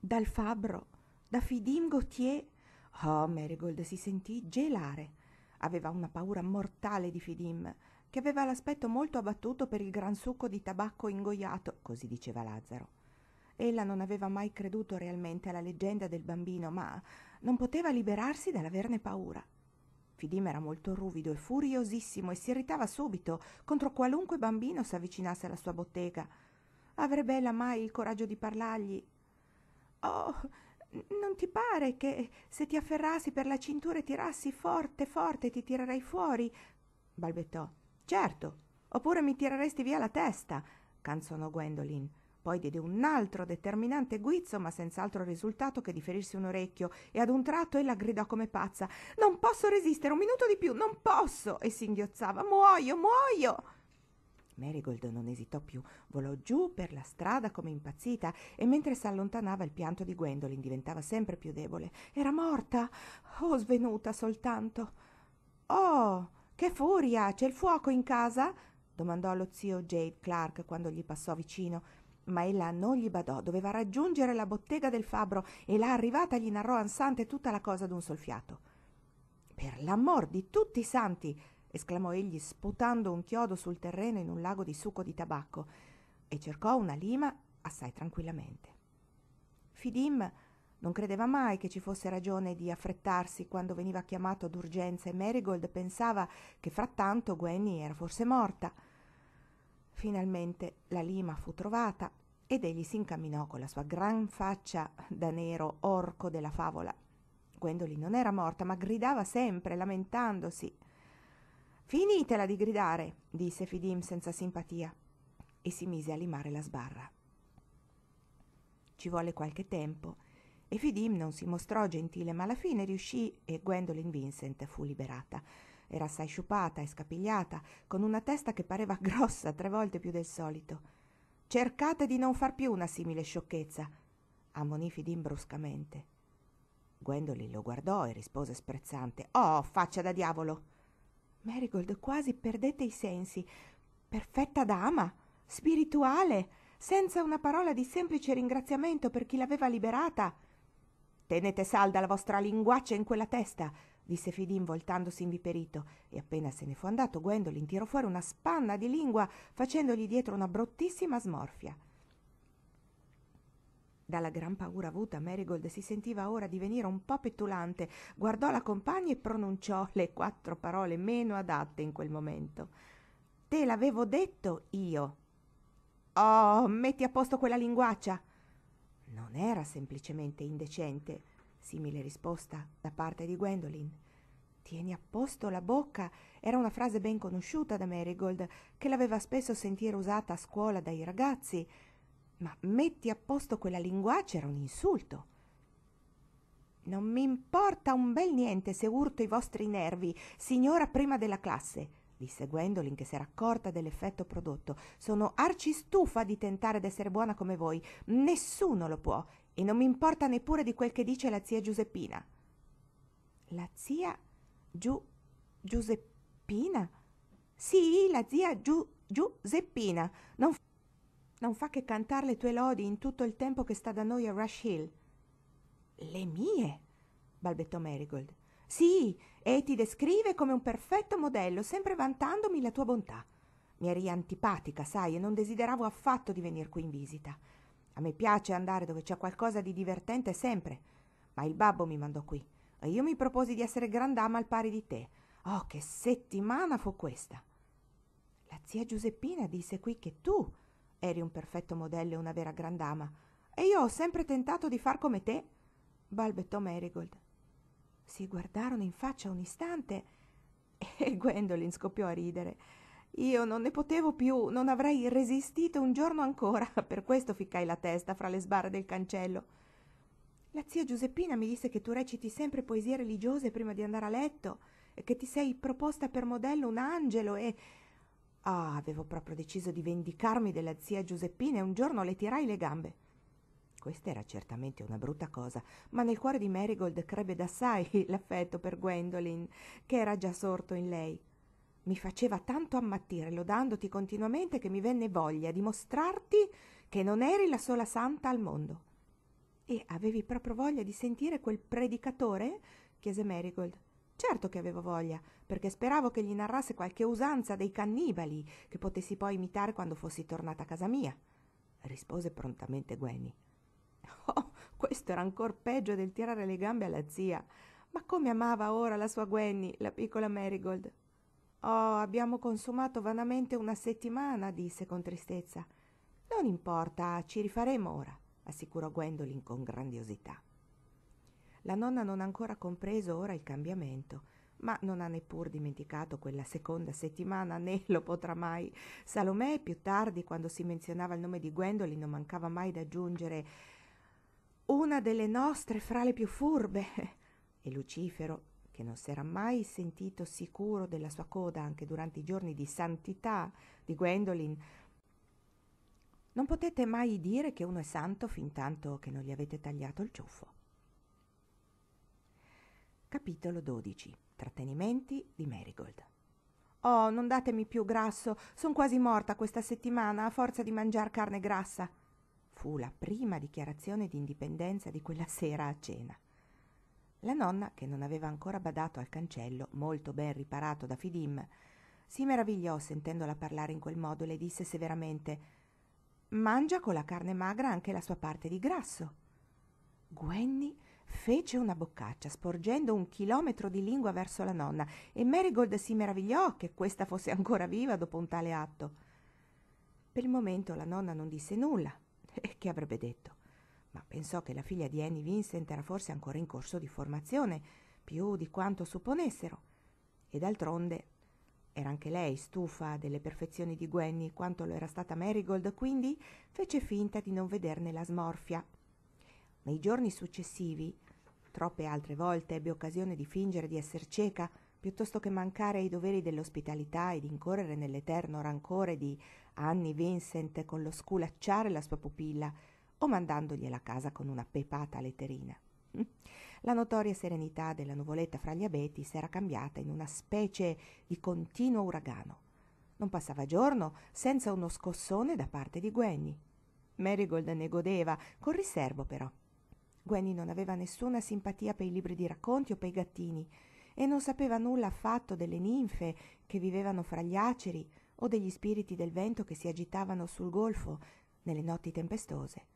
Dal fabbro, da Fidim Gautier. Oh, Marigold si sentì gelare. Aveva una paura mortale di Fidim, che aveva l'aspetto molto abbattuto per il gran succo di tabacco ingoiato, così diceva Lazzaro. Ella non aveva mai creduto realmente alla leggenda del bambino, ma non poteva liberarsi dall'averne paura. Fidim era molto ruvido e furiosissimo e si irritava subito contro qualunque bambino s'avvicinasse alla sua bottega. Avrebbe ella mai il coraggio di parlargli? «Oh, non ti pare che se ti afferrassi per la cintura e tirassi forte forte ti tirerei fuori?» balbettò. «Certo, oppure mi tireresti via la testa», canzonò Gwendolyn. Poi diede un altro determinante guizzo, ma senz'altro risultato che di ferirsi un orecchio, e ad un tratto ella gridò come pazza: «Non posso resistere, un minuto di più, non posso!» e singhiozzava: «Muoio, muoio!» Marigold non esitò più, volò giù per la strada come impazzita, e mentre s'allontanava il pianto di Gwendolyn diventava sempre più debole. «Era morta o svenuta soltanto?» «Oh, che furia! C'è il fuoco in casa?» domandò lo zio Jade Clark quando gli passò vicino. Ma ella non gli badò, doveva raggiungere la bottega del fabbro, e là arrivata gli narrò ansante tutta la cosa d'un sol fiato. «Per l'amor di tutti i santi!» esclamò egli, sputando un chiodo sul terreno in un lago di succo di tabacco, e cercò una lima assai tranquillamente. Fidim non credeva mai che ci fosse ragione di affrettarsi quando veniva chiamato d'urgenza, e Marigold pensava che frattanto Gwenny era forse morta. Finalmente la lima fu trovata ed egli si incamminò con la sua gran faccia da nero orco della favola. Gwendolyn non era morta, ma gridava sempre, lamentandosi. «Finitela di gridare», disse Fidim senza simpatia, e si mise a limare la sbarra. Ci volle qualche tempo e Fidim non si mostrò gentile, ma alla fine riuscì e Gwendolyn Vincent fu liberata. Era assai sciupata e scapigliata, con una testa che pareva grossa 3 volte più del solito. «Cercate di non far più una simile sciocchezza», ammonì Fidim bruscamente. Gwendolyn lo guardò e rispose sprezzante: «Oh, faccia da diavolo!» Marigold quasi perdette i sensi. Perfetta dama, spirituale, senza una parola di semplice ringraziamento per chi l'aveva liberata. «Tenete salda la vostra linguaccia in quella testa», disse Fidim voltandosi inviperito, e appena se ne fu andato Gwendolyn tirò fuori una spanna di lingua facendogli dietro una bruttissima smorfia. Dalla gran paura avuta Marigold si sentiva ora divenire un po' petulante, guardò la compagna e pronunciò le 4 parole meno adatte in quel momento. «Te l'avevo detto io!» «Oh, metti a posto quella linguaccia!» Non era semplicemente indecente, simile risposta da parte di Gwendolyn. «Tieni a posto la bocca» era una frase ben conosciuta da Marigold, che l'aveva spesso sentire usata a scuola dai ragazzi, ma «metti a posto quella linguaccia» era un insulto. «Non mi importa un bel niente se urto i vostri nervi, signora prima della classe», disse Gwendolyn, che s'era accorta dell'effetto prodotto. «Sono arcistufa di tentare d'essere buona come voi. Nessuno lo può, e non mi importa neppure di quel che dice la zia Giuseppina». «La zia Giuseppina?» «Sì, la zia Giuseppina. Non fa che cantar le tue lodi in tutto il tempo che sta da noi a Rush Hill». «Le mie?» balbettò Marigold. «Sì, e ti descrive come un perfetto modello, sempre vantandomi la tua bontà. Mi eri antipatica, sai, e non desideravo affatto di venir qui in visita. A me piace andare dove c'è qualcosa di divertente sempre, ma il babbo mi mandò qui e io mi proposi di essere grandama al pari di te. Oh, che settimana fu questa!» «La zia Giuseppina disse qui che tu eri un perfetto modello e una vera grandama, e io ho sempre tentato di far come te», balbettò Marigold. Si guardarono in faccia un istante e Gwendolyn scoppiò a ridere. «Io non ne potevo più, non avrei resistito un giorno ancora, per questo ficcai la testa fra le sbarre del cancello. La zia Giuseppina mi disse che tu reciti sempre poesie religiose prima di andare a letto e che ti sei proposta per modello un angelo e...» Ah, avevo proprio deciso di vendicarmi della zia Giuseppina e un giorno le tirai le gambe. Questa era certamente una brutta cosa, ma nel cuore di Marigold crebbe d'assai l'affetto per Gwendolyn, che era già sorto in lei. «Mi faceva tanto ammattire lodandoti continuamente che mi venne voglia di mostrarti che non eri la sola santa al mondo». «E avevi proprio voglia di sentire quel predicatore?» chiese Marigold. «Certo che avevo voglia, perché speravo che gli narrasse qualche usanza dei cannibali che potessi poi imitare quando fossi tornata a casa mia», rispose prontamente Gwenny. Oh, questo era ancor peggio del tirare le gambe alla zia. Ma come amava ora la sua Gwenny, la piccola Marigold. «Oh, abbiamo consumato vanamente una settimana», disse con tristezza. «Non importa, ci rifaremo ora», assicurò Gwendolyn con grandiosità. La nonna non ha ancora compreso ora il cambiamento, ma non ha neppur dimenticato quella seconda settimana, né lo potrà mai. Salomè più tardi, quando si menzionava il nome di Gwendolyn, non mancava mai da aggiungere «una delle nostre fra le più furbe», e Lucifero, che non s'era mai sentito sicuro della sua coda anche durante i giorni di santità di Gwendolyn: «Non potete mai dire che uno è santo fin tanto che non gli avete tagliato il ciuffo». Capitolo 12. Trattenimenti di Marigold. «Oh, non datemi più grasso, son quasi morta questa settimana a forza di mangiar carne grassa», fu la prima dichiarazione di indipendenza di quella sera a cena. La nonna, che non aveva ancora badato al cancello, molto ben riparato da Fidim, si meravigliò sentendola parlare in quel modo e le disse severamente: «Mangia con la carne magra anche la sua parte di grasso». Gwenny fece una boccaccia, sporgendo 1 chilometro di lingua verso la nonna, e Marigold si meravigliò che questa fosse ancora viva dopo un tale atto. Per il momento la nonna non disse nulla, e che avrebbe detto? Ma pensò che la figlia di Annie Vincent era forse ancora in corso di formazione, più di quanto supponessero, e d'altronde era anche lei stufa delle perfezioni di Gwenny quanto lo era stata Marigold, quindi fece finta di non vederne la smorfia. Nei giorni successivi, troppe altre volte ebbe occasione di fingere di esser cieca, piuttosto che mancare ai doveri dell'ospitalità ed incorrere nell'eterno rancore di Annie Vincent con lo sculacciare la sua pupilla o mandandogliela a casa con una pepata letterina. La notoria serenità della nuvoletta fra gli abeti s'era cambiata in una specie di continuo uragano. Non passava giorno senza uno scossone da parte di Gwenny. Marigold ne godeva, con riservo però. Gwenny non aveva nessuna simpatia per i libri di racconti o per i gattini, e non sapeva nulla affatto delle ninfe che vivevano fra gli aceri o degli spiriti del vento che si agitavano sul golfo nelle notti tempestose.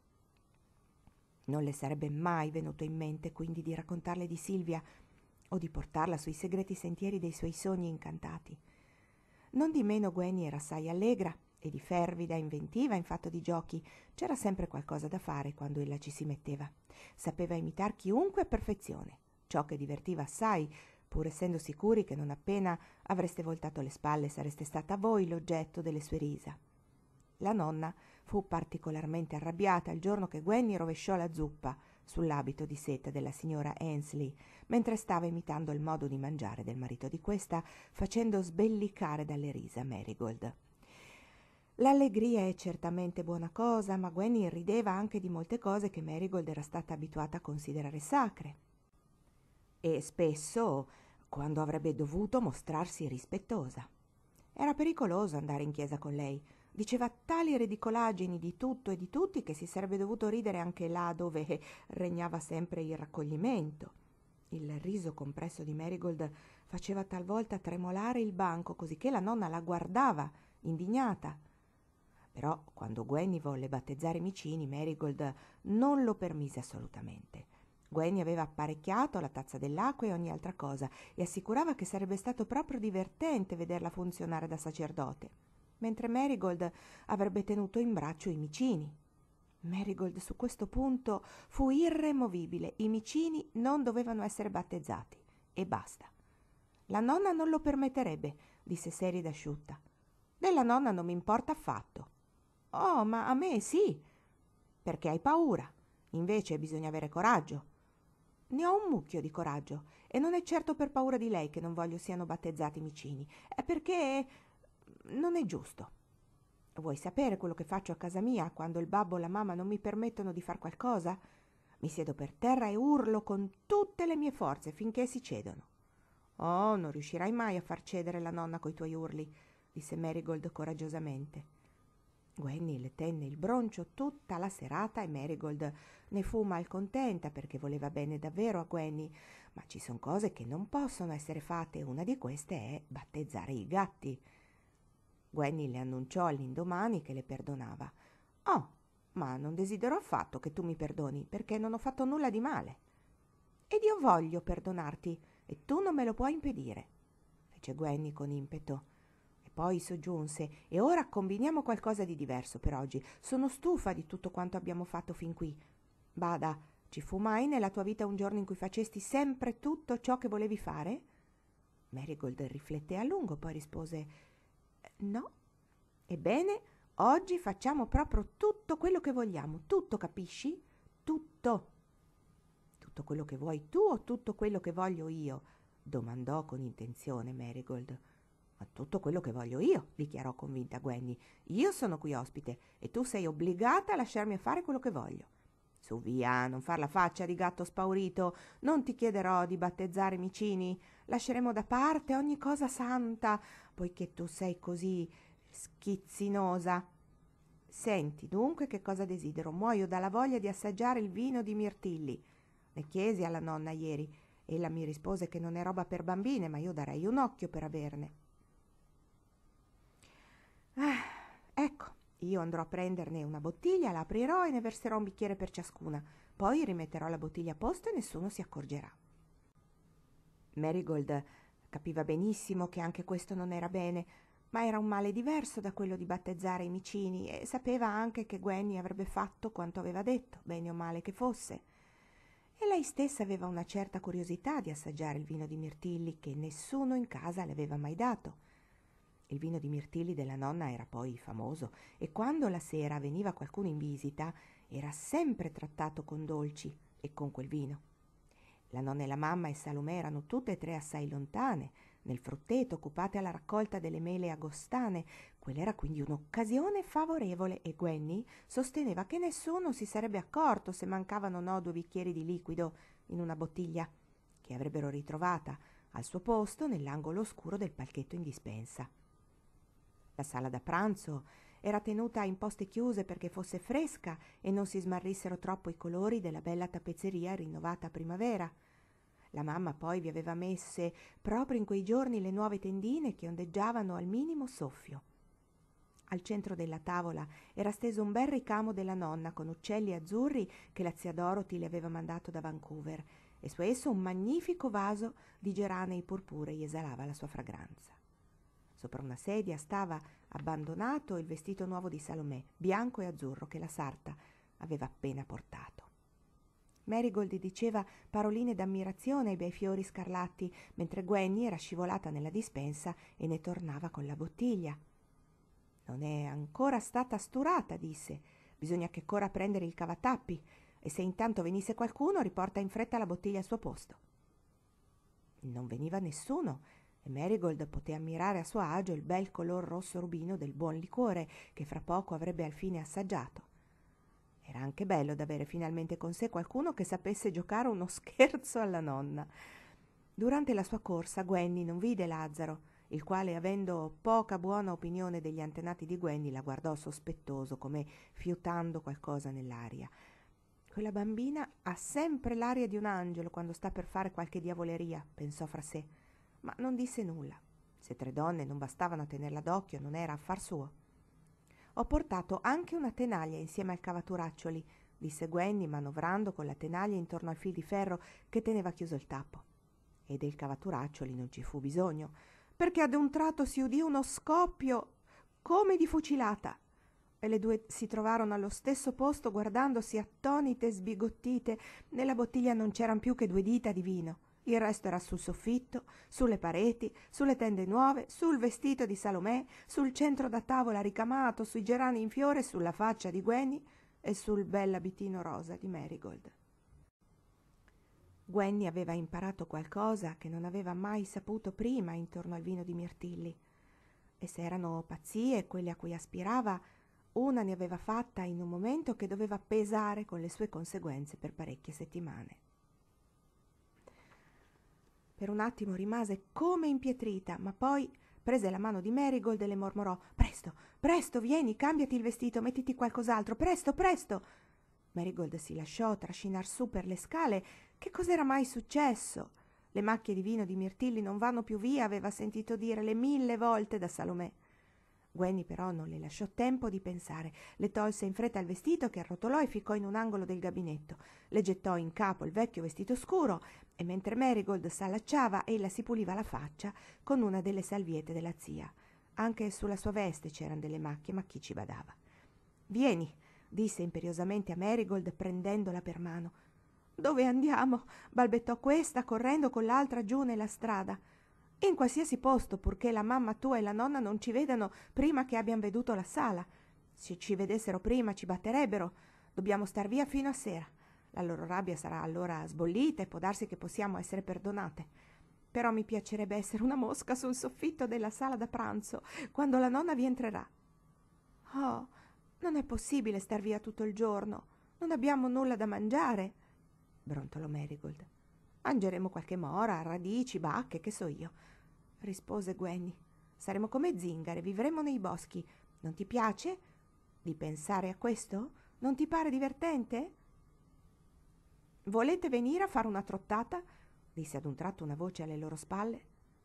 Non le sarebbe mai venuto in mente quindi di raccontarle di Silvia o di portarla sui segreti sentieri dei suoi sogni incantati. Non di meno Gwenny era assai allegra e di fervida inventiva in fatto di giochi. C'era sempre qualcosa da fare quando ella ci si metteva. Sapeva imitar chiunque a perfezione, ciò che divertiva assai, pur essendo sicuri che non appena avreste voltato le spalle sareste stata voi l'oggetto delle sue risa. La nonna fu particolarmente arrabbiata il giorno che Gwenny rovesciò la zuppa sull'abito di seta della signora Ainsley, mentre stava imitando il modo di mangiare del marito di questa, facendo sbellicare dalle risa Marigold. L'allegria è certamente buona cosa, ma Gwenny rideva anche di molte cose che Marigold era stata abituata a considerare sacre. E spesso, quando avrebbe dovuto mostrarsi rispettosa. Era pericoloso andare in chiesa con lei. Diceva tali ridicolaggini di tutto e di tutti che si sarebbe dovuto ridere anche là dove regnava sempre il raccoglimento. Il riso compresso di Marigold faceva talvolta tremolare il banco, così che la nonna la guardava, indignata. Però quando Gwenny volle battezzare i micini, Marigold non lo permise assolutamente. Gwenny aveva apparecchiato la tazza dell'acqua e ogni altra cosa e assicurava che sarebbe stato proprio divertente vederla funzionare da sacerdote, mentre Marigold avrebbe tenuto in braccio i micini. Marigold su questo punto fu irremovibile: i micini non dovevano essere battezzati e basta. La nonna non lo permetterebbe, disse seria ed asciutta. Della nonna non mi importa affatto. Oh, ma a me sì, perché hai paura. Invece bisogna avere coraggio. Ne ho un mucchio di coraggio, e non è certo per paura di lei che non voglio siano battezzati i micini, è perché non è giusto. Vuoi sapere quello che faccio a casa mia quando il babbo o la mamma non mi permettono di far qualcosa? Mi siedo per terra e urlo con tutte le mie forze finché si cedono. Oh, non riuscirai mai a far cedere la nonna coi tuoi urli, disse Marigold coraggiosamente. Gwenny le tenne il broncio tutta la serata e Marigold ne fu malcontenta perché voleva bene davvero a Gwenny, ma ci sono cose che non possono essere fatte e una di queste è battezzare i gatti. Gwenny le annunciò all'indomani che le perdonava. «Oh, ma non desidero affatto che tu mi perdoni, perché non ho fatto nulla di male. Ed io voglio perdonarti, e tu non me lo puoi impedire», fece Gwenny con impeto. E poi soggiunse: «E ora combiniamo qualcosa di diverso per oggi. Sono stufa di tutto quanto abbiamo fatto fin qui. Bada, ci fu mai nella tua vita un giorno in cui facesti sempre tutto ciò che volevi fare?» Marigold rifletté a lungo, poi rispose: «No». «Ebbene, oggi facciamo proprio tutto quello che vogliamo, tutto, capisci? Tutto». «Tutto quello che vuoi tu o tutto quello che voglio io?» domandò con intenzione Marigold. «Ma tutto quello che voglio io», dichiarò convinta Gwenny. «Io sono qui ospite e tu sei obbligata a lasciarmi fare quello che voglio. Su, via, non far la faccia di gatto spaurito. Non ti chiederò di battezzare i micini. Lasceremo da parte ogni cosa santa, poiché tu sei così schizzinosa. Senti dunque che cosa desidero. Muoio dalla voglia di assaggiare il vino di mirtilli. Ne chiesi alla nonna ieri. Ella mi rispose che non è roba per bambine, ma io darei un occhio per averne. Ecco, io andrò a prenderne una bottiglia, la aprirò e ne verserò un bicchiere per ciascuna. Poi rimetterò la bottiglia a posto e nessuno si accorgerà». Marigold capiva benissimo che anche questo non era bene, ma era un male diverso da quello di battezzare i micini, e sapeva anche che Gwenny avrebbe fatto quanto aveva detto, bene o male che fosse. E lei stessa aveva una certa curiosità di assaggiare il vino di mirtilli che nessuno in casa le aveva mai dato. Il vino di mirtilli della nonna era poi famoso e quando la sera veniva qualcuno in visita era sempre trattato con dolci e con quel vino. La nonna e la mamma e Salomè erano tutte e tre assai lontane, nel frutteto, occupate alla raccolta delle mele agostane. Quella era quindi un'occasione favorevole e Gwenny sosteneva che nessuno si sarebbe accorto se mancavano 2 bicchieri di liquido in una bottiglia, che avrebbero ritrovata al suo posto nell'angolo oscuro del palchetto in dispensa. La sala da pranzo era tenuta in poste chiuse perché fosse fresca e non si smarrissero troppo i colori della bella tappezzeria rinnovata a primavera. La mamma poi vi aveva messe proprio in quei giorni le nuove tendine che ondeggiavano al minimo soffio. Al centro della tavola era steso un bel ricamo della nonna con uccelli azzurri che la zia Dorothy le aveva mandato da Vancouver e su esso un magnifico vaso di geranei purpurei esalava la sua fragranza. Sopra una sedia stava abbandonato il vestito nuovo di Salomè, bianco e azzurro, che la sarta aveva appena portato. Marigold diceva paroline d'ammirazione ai bei fiori scarlatti, mentre Gwenny era scivolata nella dispensa e ne tornava con la bottiglia. «Non è ancora stata sturata», disse. «Bisogna che corra a prendere il cavatappi e se intanto venisse qualcuno riporta in fretta la bottiglia al suo posto». Non veniva nessuno e Marigold poté ammirare a suo agio il bel color rosso rubino del buon liquore che fra poco avrebbe alfine assaggiato. Era anche bello d'avere finalmente con sé qualcuno che sapesse giocare uno scherzo alla nonna. Durante la sua corsa Gwenny non vide Lazzaro, il quale, avendo poca buona opinione degli antenati di Gwenny, la guardò sospettoso, come fiutando qualcosa nell'aria. «Quella bambina ha sempre l'aria di un angelo quando sta per fare qualche diavoleria», pensò fra sé, ma non disse nulla. Se 3 donne non bastavano a tenerla d'occhio, non era affar suo. «Ho portato anche una tenaglia insieme al cavaturaccioli», disse Gwenny, manovrando con la tenaglia intorno al fil di ferro che teneva chiuso il tappo. E del cavaturaccioli non ci fu bisogno, perché ad un tratto si udì uno scoppio come di fucilata e le 2 si trovarono allo stesso posto guardandosi attonite e sbigottite. Nella bottiglia non c'eran più che 2 dita di vino. Il resto era sul soffitto, sulle pareti, sulle tende nuove, sul vestito di Salomè, sul centro da tavola ricamato, sui gerani in fiore, sulla faccia di Gwenny e sul bell'abitino rosa di Marigold. Gwenny aveva imparato qualcosa che non aveva mai saputo prima intorno al vino di mirtilli, e se erano pazzie quelle a cui aspirava, una ne aveva fatta in un momento che doveva pesare con le sue conseguenze per parecchie settimane. Per un attimo rimase come impietrita, ma poi, prese la mano di Marigold e le mormorò: «Presto, presto, vieni, cambiati il vestito, mettiti qualcos'altro, presto, presto!» Marigold si lasciò trascinar su per le scale. Che cos'era mai successo? Le macchie di vino di mirtilli non vanno più via, aveva sentito dire le 1000 volte da Salomè. Gwenny però non le lasciò tempo di pensare. Le tolse in fretta il vestito, che arrotolò e ficcò in un angolo del gabinetto. Le gettò in capo il vecchio vestito scuro e mentre Marigold s'allacciava ella si puliva la faccia con una delle salviette della zia. Anche sulla sua veste c'erano delle macchie, ma chi ci badava. «Vieni», disse imperiosamente a Marigold prendendola per mano. «Dove andiamo?» balbettò questa, correndo con l'altra giù nella strada. «In qualsiasi posto, purché la mamma tua e la nonna non ci vedano prima che abbiano veduto la sala. Se ci vedessero prima ci batterebbero. Dobbiamo star via fino a sera. La loro rabbia sarà allora sbollita e può darsi che possiamo essere perdonate. Però mi piacerebbe essere una mosca sul soffitto della sala da pranzo quando la nonna vi entrerà». «Oh, non è possibile star via tutto il giorno. Non abbiamo nulla da mangiare», brontolò Marigold. «Mangeremo qualche mora, radici, bacche, che so io», rispose Gwenny. «Saremo come zingare, vivremo nei boschi. Non ti piace di pensare a questo? Non ti pare divertente?» «Volete venire a fare una trottata?» disse ad un tratto una voce alle loro spalle.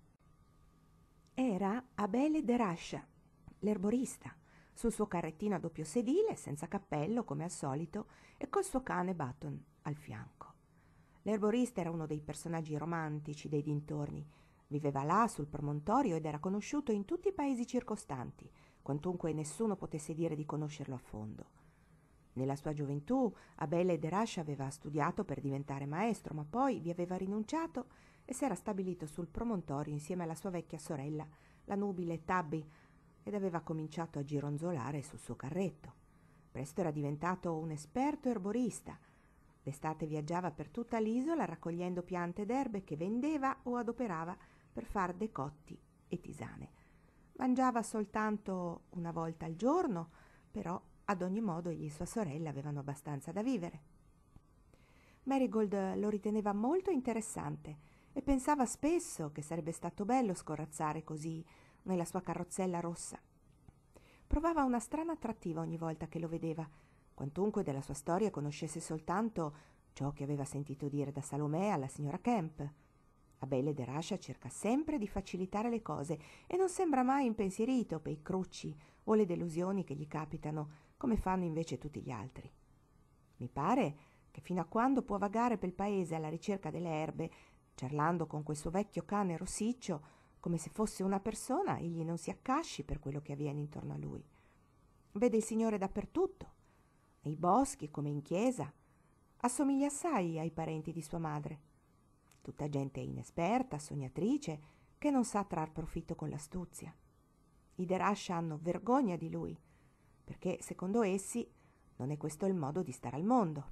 Era Abele Derascia, l'erborista, sul suo carrettino a doppio sedile, senza cappello come al solito, e col suo cane Button al fianco. L'erborista era uno dei personaggi romantici dei dintorni. Viveva là sul promontorio ed era conosciuto in tutti i paesi circostanti, quantunque nessuno potesse dire di conoscerlo a fondo. Nella sua gioventù Abele Derascia aveva studiato per diventare maestro, ma poi vi aveva rinunciato e si era stabilito sul promontorio insieme alla sua vecchia sorella, la nubile Tabby, ed aveva cominciato a gironzolare sul suo carretto. Presto era diventato un esperto erborista. D'estate viaggiava per tutta l'isola raccogliendo piante ed erbe che vendeva o adoperava per far decotti e tisane. Mangiava soltanto una volta al giorno, però ad ogni modo egli e sua sorella avevano abbastanza da vivere. Marigold lo riteneva molto interessante e pensava spesso che sarebbe stato bello scorazzare così nella sua carrozzella rossa. Provava una strana attrattiva ogni volta che lo vedeva, quantunque della sua storia conoscesse soltanto ciò che aveva sentito dire da Salomè alla signora Camp. Abele Derascia cerca sempre di facilitare le cose e non sembra mai impensierito per i crucci o le delusioni che gli capitano, come fanno invece tutti gli altri. Mi pare che fino a quando può vagare pel paese alla ricerca delle erbe, ciarlando con quel suo vecchio cane rossiccio, come se fosse una persona, egli non si accasci per quello che avviene intorno a lui. Vede il Signore dappertutto, nei boschi come in chiesa. Assomiglia assai ai parenti di sua madre. Tutta gente inesperta, sognatrice, che non sa trar profitto con l'astuzia. I Derascia hanno vergogna di lui, perché secondo essi non è questo il modo di stare al mondo.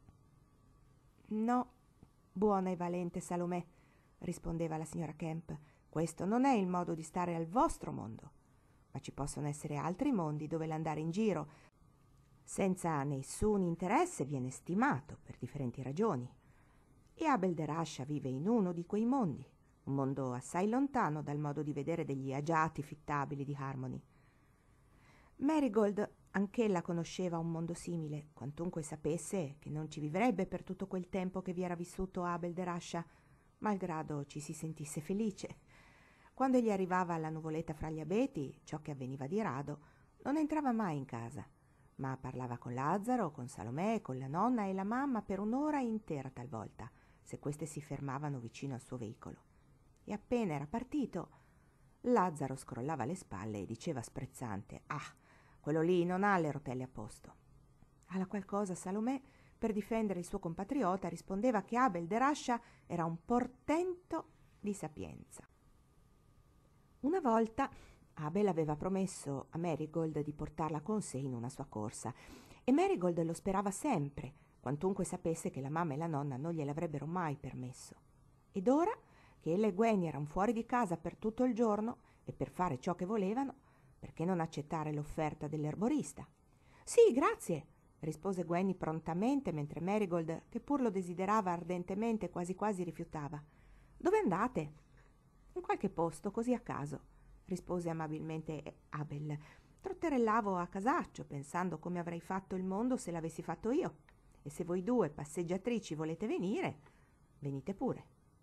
«No, buona e valente Salomè», rispondeva la signora Camp, «questo non è il modo di stare al vostro mondo, ma ci possono essere altri mondi dove l'andare in giro senza nessun interesse viene stimato per differenti ragioni. E Abel Derascia vive in uno di quei mondi, un mondo assai lontano dal modo di vedere degli agiati fittabili di Harmony». Marigold anch'ella conosceva un mondo simile, quantunque sapesse che non ci vivrebbe per tutto quel tempo che vi era vissuto Abel Derascia, malgrado ci si sentisse felice. Quando egli arrivava alla nuvoletta fra gli abeti, ciò che avveniva di rado, non entrava mai in casa, ma parlava con Lazzaro, con Salomè, con la nonna e la mamma per un'ora intera talvolta, se queste si fermavano vicino al suo veicolo. E appena era partito, Lazzaro scrollava le spalle e diceva sprezzante: «Ah, quello lì non ha le rotelle a posto». Alla qual cosa Salomè, per difendere il suo compatriota, rispondeva che Abel Derascia era un portento di sapienza. Una volta Abel aveva promesso a Marigold di portarla con sé in una sua corsa, e Marigold lo sperava sempre, quantunque sapesse che la mamma e la nonna non gliel'avrebbero mai permesso. Ed ora che ella e Gwenny erano fuori di casa per tutto il giorno e per fare ciò che volevano, perché non accettare l'offerta dell'erborista? «Sì, grazie», rispose Gwenny prontamente, mentre Marigold, che pur lo desiderava ardentemente, quasi quasi rifiutava. «Dove andate?» «In qualche posto, così a caso», rispose amabilmente Abel. Trotterellavo a casaccio, pensando come avrei fatto il mondo se l'avessi fatto io. E se voi due passeggiatrici volete venire, venite pure.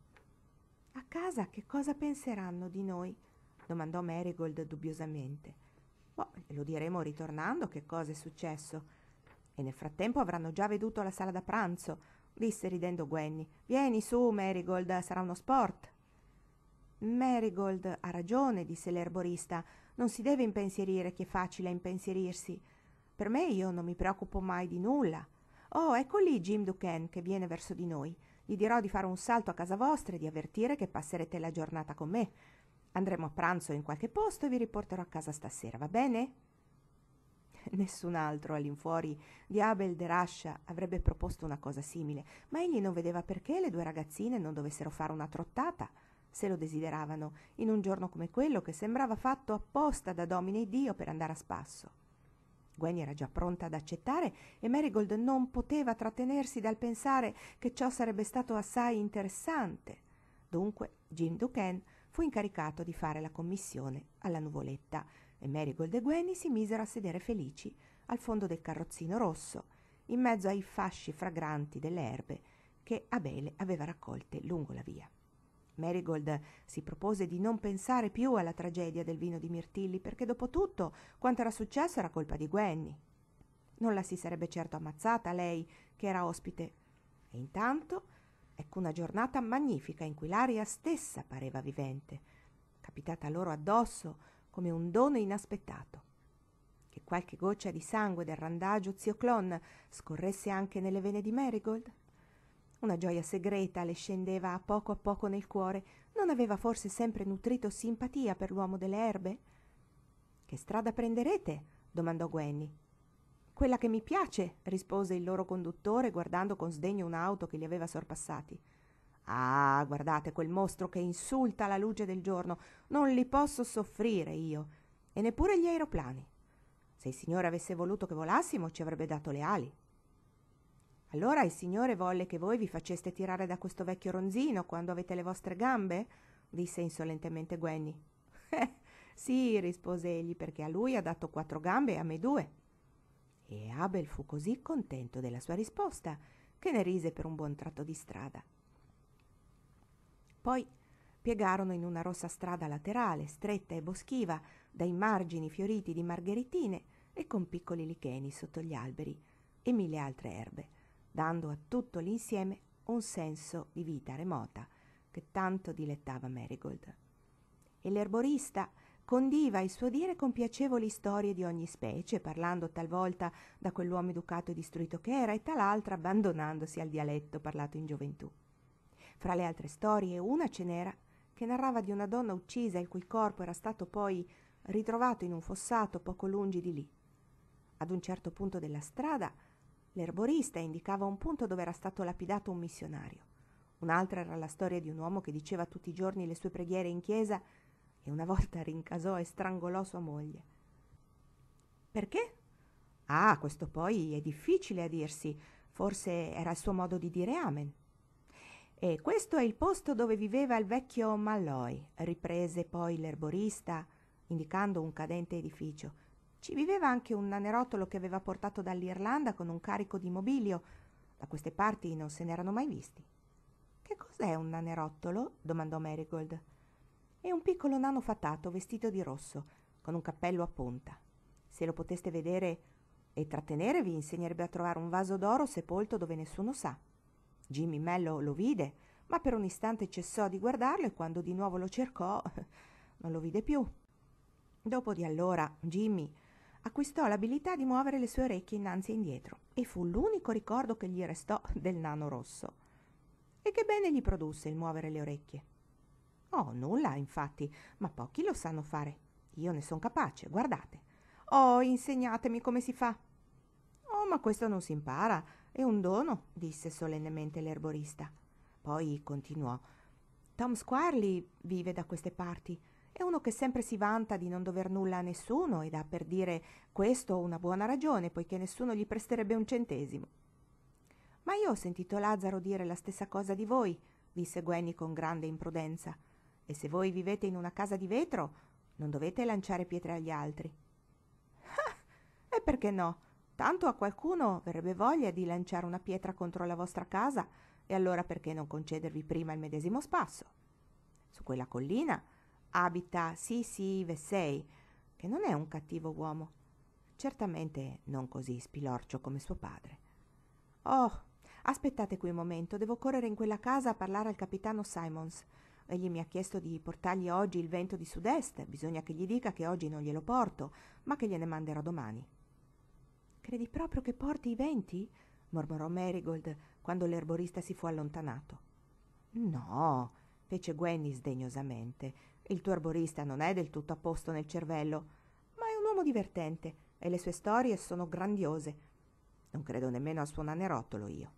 A casa che cosa penseranno di noi? Domandò Marigold dubbiosamente. Boh, lo diremo ritornando che cosa è successo. E nel frattempo avranno già veduto la sala da pranzo, disse ridendo Gwenny. Vieni su, Marigold, sarà uno sport. Marigold ha ragione, disse l'erborista. Non si deve impensierire chi è facile a impensierirsi. Per me io non mi preoccupo mai di nulla. Oh, ecco lì Jim Duquesne che viene verso di noi. Gli dirò di fare un salto a casa vostra e di avvertire che passerete la giornata con me. Andremo a pranzo in qualche posto e vi riporterò a casa stasera, va bene? Nessun altro all'infuori di Abel Derascia avrebbe proposto una cosa simile, ma egli non vedeva perché le due ragazzine non dovessero fare una trottata, se lo desideravano, in un giorno come quello che sembrava fatto apposta da Domine Dio per andare a spasso. Gwenny era già pronta ad accettare e Marigold non poteva trattenersi dal pensare che ciò sarebbe stato assai interessante. Dunque Jim Duquesne fu incaricato di fare la commissione alla nuvoletta e Marigold e Gwenny si misero a sedere felici al fondo del carrozzino rosso, in mezzo ai fasci fragranti delle erbe che Abele aveva raccolte lungo la via. Marigold si propose di non pensare più alla tragedia del vino di mirtilli, perché dopo tutto quanto era successo era colpa di Gwenny. Non la si sarebbe certo ammazzata lei, che era ospite. E intanto ecco una giornata magnifica in cui l'aria stessa pareva vivente, capitata loro addosso come un dono inaspettato. Che qualche goccia di sangue del randagio zio Clon scorresse anche nelle vene di Marigold? Una gioia segreta le scendeva a poco nel cuore. Non aveva forse sempre nutrito simpatia per l'uomo delle erbe? «Che strada prenderete?» domandò Gwenny. «Quella che mi piace», rispose il loro conduttore guardando con sdegno un'auto che li aveva sorpassati. «Ah, guardate quel mostro che insulta la luce del giorno. Non li posso soffrire io. E neppure gli aeroplani. Se il Signore avesse voluto che volassimo ci avrebbe dato le ali». «Allora il Signore volle che voi vi faceste tirare da questo vecchio ronzino quando avete le vostre gambe?» disse insolentemente Gwenny. «Sì», rispose egli, «perché a lui ha dato 4 gambe e a me 2». E Abel fu così contento della sua risposta che ne rise per un buon tratto di strada. Poi piegarono in una rossa strada laterale, stretta e boschiva, dai margini fioriti di margheritine e con piccoli licheni sotto gli alberi e 1000 altre erbe, dando a tutto l'insieme un senso di vita remota che tanto dilettava Marigold. E l'erborista condiva il suo dire con piacevoli storie di ogni specie, parlando talvolta da quell'uomo educato e istruito che era e tal'altra abbandonandosi al dialetto parlato in gioventù. Fra le altre storie una ce n'era che narrava di una donna uccisa il cui corpo era stato poi ritrovato in un fossato poco lungi di lì. Ad un certo punto della strada l'erborista indicava un punto dove era stato lapidato un missionario. Un'altra era la storia di un uomo che diceva tutti i giorni le sue preghiere in chiesa e una volta rincasò e strangolò sua moglie. Perché? Ah, questo poi è difficile a dirsi. Forse era il suo modo di dire amen. E questo è il posto dove viveva il vecchio Malloy, riprese poi l'erborista, indicando un cadente edificio. Ci viveva anche un nanerottolo che aveva portato dall'Irlanda con un carico di mobilio. Da queste parti non se n'erano mai visti. «Che cos'è un nanerottolo?» domandò Marigold. «È un piccolo nano fatato vestito di rosso, con un cappello a punta. Se lo poteste vedere e trattenere vi insegnerebbe a trovare un vaso d'oro sepolto dove nessuno sa». Jimmy Mello lo vide, ma per un istante cessò di guardarlo e quando di nuovo lo cercò non lo vide più. Dopo di allora Jimmy acquistò l'abilità di muovere le sue orecchie innanzi e indietro e fu l'unico ricordo che gli restò del nano rosso. E che bene gli produsse il muovere le orecchie? Oh, nulla, infatti, ma pochi lo sanno fare. Io ne son capace, guardate. Oh, insegnatemi come si fa. Oh, ma questo non si impara, è un dono, disse solennemente l'erborista. Poi continuò. Tom Squarley vive da queste parti. È uno che sempre si vanta di non dover nulla a nessuno ed ha per dire questo una buona ragione, poiché nessuno gli presterebbe un centesimo. Ma io ho sentito Lazzaro dire la stessa cosa di voi, disse Gwenny con grande imprudenza. E se voi vivete in una casa di vetro, Non dovete lanciare pietre agli altri. E perché no? Tanto a qualcuno verrebbe voglia di lanciare una pietra contro la vostra casa, e allora perché non concedervi prima il medesimo spasso? Su quella collina abita Sisi Vessei, che non è un cattivo uomo. Certamente non così spilorcio come suo padre. Oh, aspettate qui un momento, devo correre in quella casa a parlare al capitano Simons. Egli mi ha chiesto di portargli oggi il vento di sud-est. Bisogna che gli dica che oggi non glielo porto, ma che gliene manderò domani. Credi proprio che porti i venti? Mormorò Marigold quando l'erborista si fu allontanato. No, fece Gwenny sdegnosamente. Il tuo erborista non è del tutto a posto nel cervello, ma è un uomo divertente e le sue storie sono grandiose. Non credo nemmeno al suo nanerottolo io.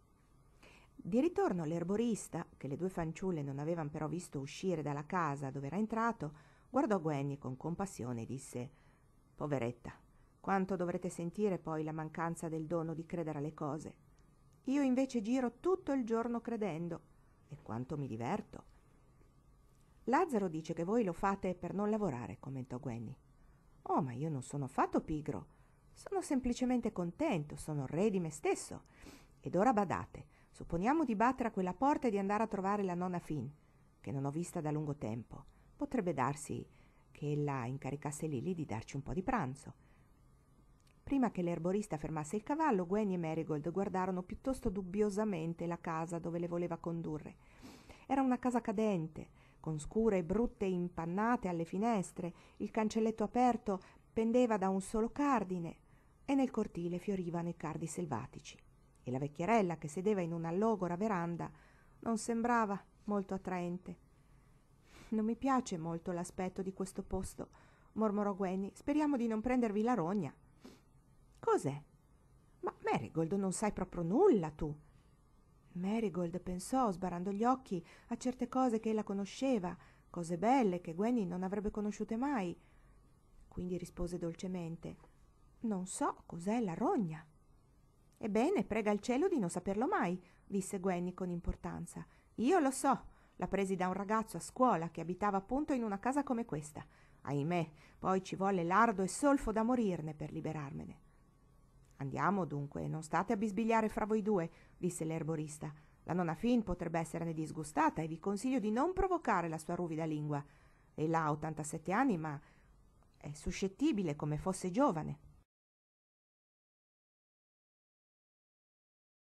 Di ritorno all'erborista, che le due fanciulle non avevano però visto uscire dalla casa dove era entrato, guardò Gwenny con compassione e disse: «Poveretta, quanto dovrete sentire poi la mancanza del dono di credere alle cose. Io invece giro tutto il giorno credendo, e quanto mi diverto». «Lazzaro dice che voi lo fate per non lavorare», commentò Gwenny. «Oh, ma io non sono affatto pigro. Sono semplicemente contento, sono re di me stesso. Ed ora badate, supponiamo di battere a quella porta e di andare a trovare la nonna Finn, che non ho vista da lungo tempo. Potrebbe darsi che ella incaricasse Lily di darci un po' di pranzo». Prima che l'erborista fermasse il cavallo, Gwenny e Marigold guardarono piuttosto dubbiosamente la casa dove le voleva condurre. Era una casa cadente, con scure e brutte impannate alle finestre, il cancelletto aperto pendeva da un solo cardine e nel cortile fiorivano i cardi selvatici. E la vecchierella che sedeva in una logora veranda non sembrava molto attraente. «Non mi piace molto l'aspetto di questo posto», mormorò Gwenny. «Speriamo di non prendervi la rogna». «Cos'è? Ma Marigold, non sai proprio nulla tu». Marigold pensò, sbarrando gli occhi, a certe cose che ella conosceva, cose belle che Gwenny non avrebbe conosciute mai. Quindi rispose dolcemente: «Non so cos'è la rogna». «Ebbene, prega il cielo di non saperlo mai», disse Gwenny con importanza. «Io lo so, la presi da un ragazzo a scuola che abitava appunto in una casa come questa. Ahimè, poi ci volle lardo e solfo da morirne per liberarmene». «Andiamo dunque, non state a bisbigliare fra voi due», disse l'erborista. «La nonna Finn potrebbe esserne disgustata e vi consiglio di non provocare la sua ruvida lingua. Ella ha 87 anni, ma è suscettibile come fosse giovane».